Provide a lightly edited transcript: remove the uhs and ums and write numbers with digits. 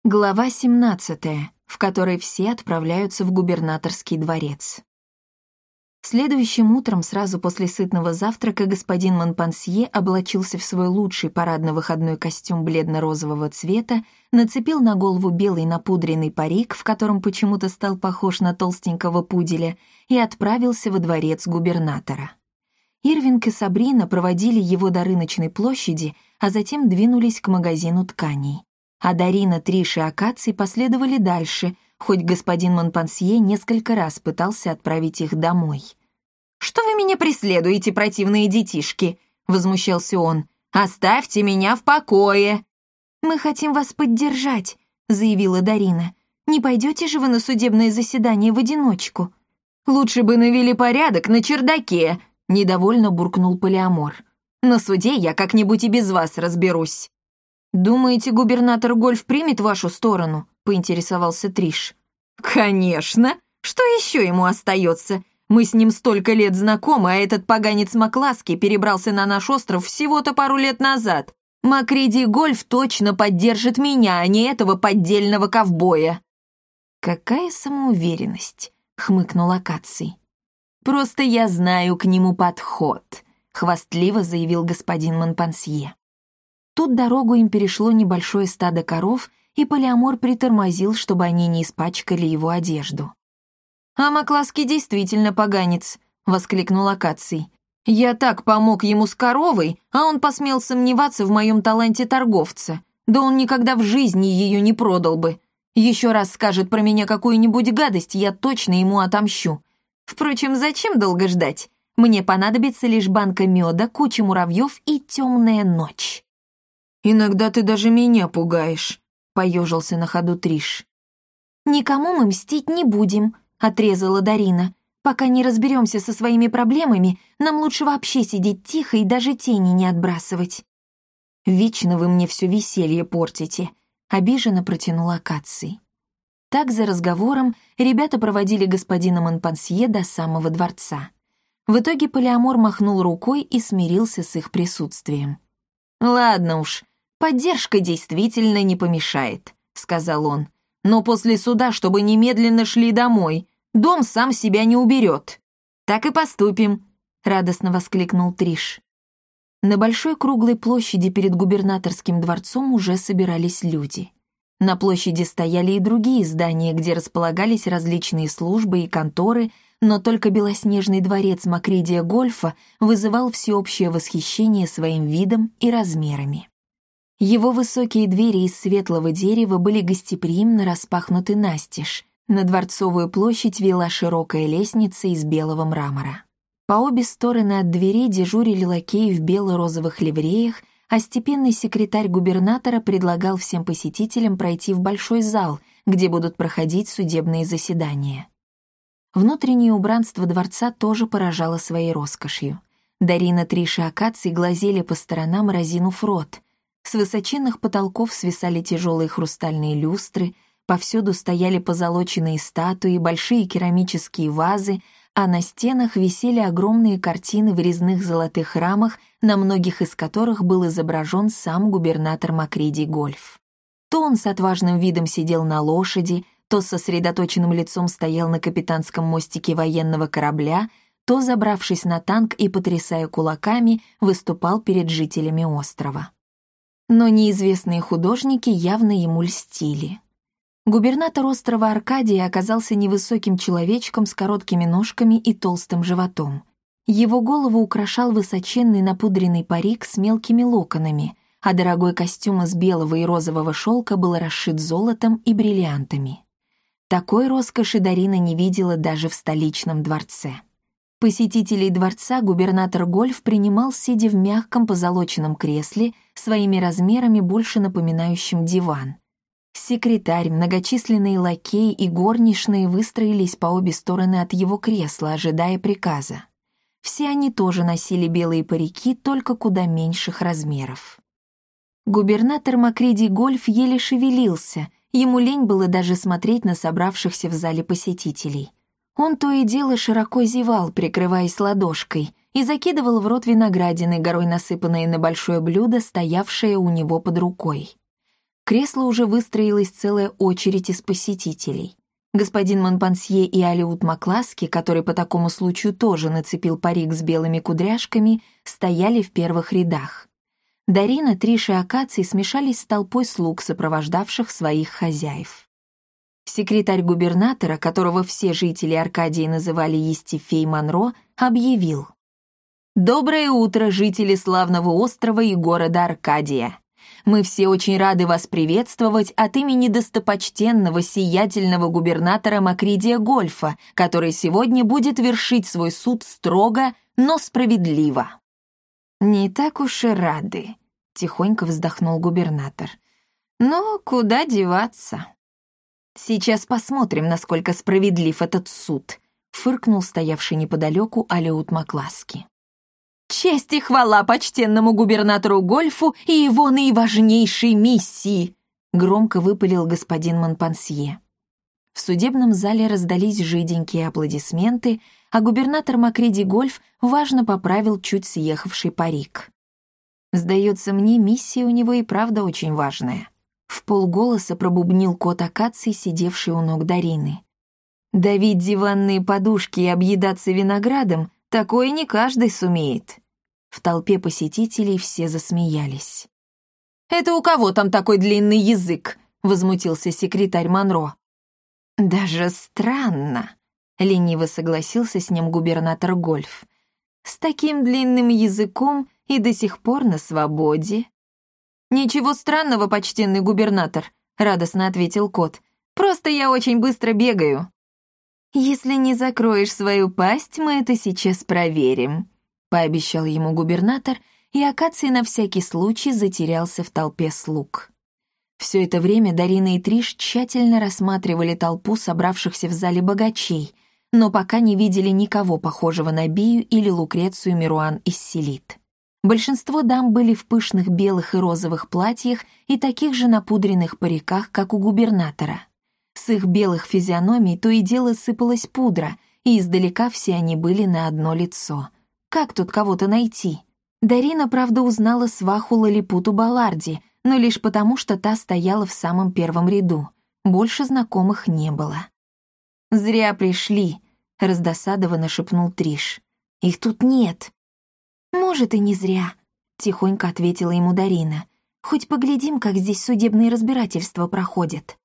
Глава 17, в которой все отправляются в губернаторский дворец. Следующим утром, сразу после сытного завтрака, господин Монпансье облачился в свой лучший парадно-выходной костюм бледно-розового цвета, нацепил на голову белый напудренный парик, в котором почему-то стал похож на толстенького пуделя, и отправился во дворец губернатора. Ирвинг и Сабрина проводили его до рыночной площади, а затем двинулись к магазину тканей. А Дарина, Триш и Акаций последовали дальше, хоть господин Монпансье несколько раз пытался отправить их домой. «Что вы меня преследуете, противные детишки?» — возмущался он. «Оставьте меня в покое!» «Мы хотим вас поддержать», — заявила Дарина. «Не пойдете же вы на судебное заседание в одиночку?» «Лучше бы навели порядок на чердаке», — недовольно буркнул Полиамор. «На суде я как-нибудь и без вас разберусь». «Думаете, губернатор Гольф примет вашу сторону?» — поинтересовался Триш. «Конечно! Что еще ему остается? Мы с ним столько лет знакомы, а этот поганец Макласки перебрался на наш остров всего-то пару лет назад. Макриди Гольф точно поддержит меня, а не этого поддельного ковбоя». «Какая самоуверенность!» — хмыкнул Акаций. «Просто я знаю к нему подход», — хвастливо заявил господин Монпансье. Тут дорогу им перешло небольшое стадо коров, и Полиамор притормозил, чтобы они не испачкали его одежду. «А Макласки действительно поганец», — воскликнул Акаций. «Я так помог ему с коровой, а он посмел сомневаться в моем таланте торговца. Да он никогда в жизни ее не продал бы. Еще раз скажет про меня какую-нибудь гадость, я точно ему отомщу. Впрочем, зачем долго ждать? Мне понадобится лишь банка меда, куча муравьев и темная ночь». «Иногда ты даже меня пугаешь», — поежился на ходу Триш. «Никому мы мстить не будем», — отрезала Дарина. «Пока не разберемся со своими проблемами, нам лучше вообще сидеть тихо и даже тени не отбрасывать». «Вечно вы мне все веселье портите», — обиженно протянула Акаций. Так за разговором ребята проводили господина Монпансье до самого дворца. В итоге Полиамор махнул рукой и смирился с их присутствием. «Ладно уж, поддержка действительно не помешает», — сказал он. «Но после суда, чтобы немедленно шли домой. Дом сам себя не уберет». «Так и поступим», — радостно воскликнул Триш. На большой круглой площади перед губернаторским дворцом уже собирались люди. На площади стояли и другие здания, где располагались различные службы и конторы, но только белоснежный дворец Макридия Гольфа вызывал всеобщее восхищение своим видом и размерами. Его высокие двери из светлого дерева были гостеприимно распахнуты настежь. На Дворцовую площадь вела широкая лестница из белого мрамора. По обе стороны от дверей дежурили лакеи в бело-розовых ливреях, а степенный секретарь губернатора предлагал всем посетителям пройти в большой зал, где будут проходить судебные заседания. Внутреннее убранство дворца тоже поражало своей роскошью. Дарина, Триш и Акаций глазели по сторонам, разинув рот. С высоченных потолков свисали тяжелые хрустальные люстры, повсюду стояли позолоченные статуи, большие керамические вазы, а на стенах висели огромные картины в резных золотых рамах, на многих из которых был изображен сам губернатор Макриди Гольф. То он с отважным видом сидел на лошади, то с сосредоточенным лицом стоял на капитанском мостике военного корабля, то, забравшись на танк и потрясая кулаками, выступал перед жителями острова. Но неизвестные художники явно ему льстили. Губернатор острова Аркадия оказался невысоким человечком с короткими ножками и толстым животом. Его голову украшал высоченный напудренный парик с мелкими локонами, а дорогой костюм из белого и розового шелка был расшит золотом и бриллиантами. Такой роскоши Дарина не видела даже в столичном дворце. Посетителей дворца губернатор Гольф принимал, сидя в мягком позолоченном кресле, своими размерами больше напоминающим диван. Секретарь, многочисленные лакеи и горничные выстроились по обе стороны от его кресла, ожидая приказа. Все они тоже носили белые парики, только куда меньших размеров. Губернатор Макриди Гольф еле шевелился, ему лень было даже смотреть на собравшихся в зале посетителей. Он то и дело широко зевал, прикрываясь ладошкой, и закидывал в рот виноградины, горой насыпанные на большое блюдо, стоявшее у него под рукой. кресло уже выстроилась целая очередь из посетителей. Господин Монпансье и Алиут Макласки, который по такому случаю тоже нацепил парик с белыми кудряшками, стояли в первых рядах. Дарина, Триш и Акаций смешались с толпой слуг, сопровождавших своих хозяев. Секретарь губернатора, которого все жители Аркадии называли Естифей Монро, объявил: «Доброе утро, жители славного острова и города Аркадия! Мы все очень рады вас приветствовать от имени достопочтенного, сиятельного губернатора Макридия Гольфа, который сегодня будет вершить свой суд строго, но справедливо». «Не так уж и рады», — тихонько вздохнул губернатор. «Но куда деваться?» «Сейчас посмотрим, насколько справедлив этот суд», — фыркнул стоявший неподалеку Алиут Макласки. «Честь и хвала почтенному губернатору Гольфу и его наиважнейшей миссии!» Громко выпалил господин Монпансье. В судебном зале раздались жиденькие аплодисменты, а губернатор Макриди Гольф важно поправил чуть съехавший парик. «Сдается мне, миссия у него и правда очень важная», — вполголоса пробубнил кот Акаций, сидевший у ног Дарины. «Давить диванные подушки и объедаться виноградом — такое не каждый сумеет». В толпе посетителей все засмеялись. «Это у кого там такой длинный язык?» — возмутился секретарь Монро. «Даже странно», — лениво согласился с ним губернатор Гольф. «С таким длинным языком и до сих пор на свободе». «Ничего странного, почтенный губернатор», — радостно ответил кот. «Просто я очень быстро бегаю». «Если не закроешь свою пасть, мы это сейчас проверим», — пообещал ему губернатор, и Акаций на всякий случай затерялся в толпе слуг. Все это время Дарина и Триш тщательно рассматривали толпу собравшихся в зале богачей, но пока не видели никого похожего на Бию или Лукрецию Мируан из Селит. Большинство дам были в пышных белых и розовых платьях и таких же напудренных париках, как у губернатора. С их белых физиономий то и дело сыпалась пудра, и издалека все они были на одно лицо. Как тут кого-то найти? Дарина, правда, узнала сваху Лалипуту Баларди, но лишь потому, что та стояла в самом первом ряду. Больше знакомых не было. «Зря пришли», — раздосадованно шепнул Триш. «Их тут нет». «Может, и не зря», — тихонько ответила ему Дарина. «Хоть поглядим, как здесь судебные разбирательства проходят».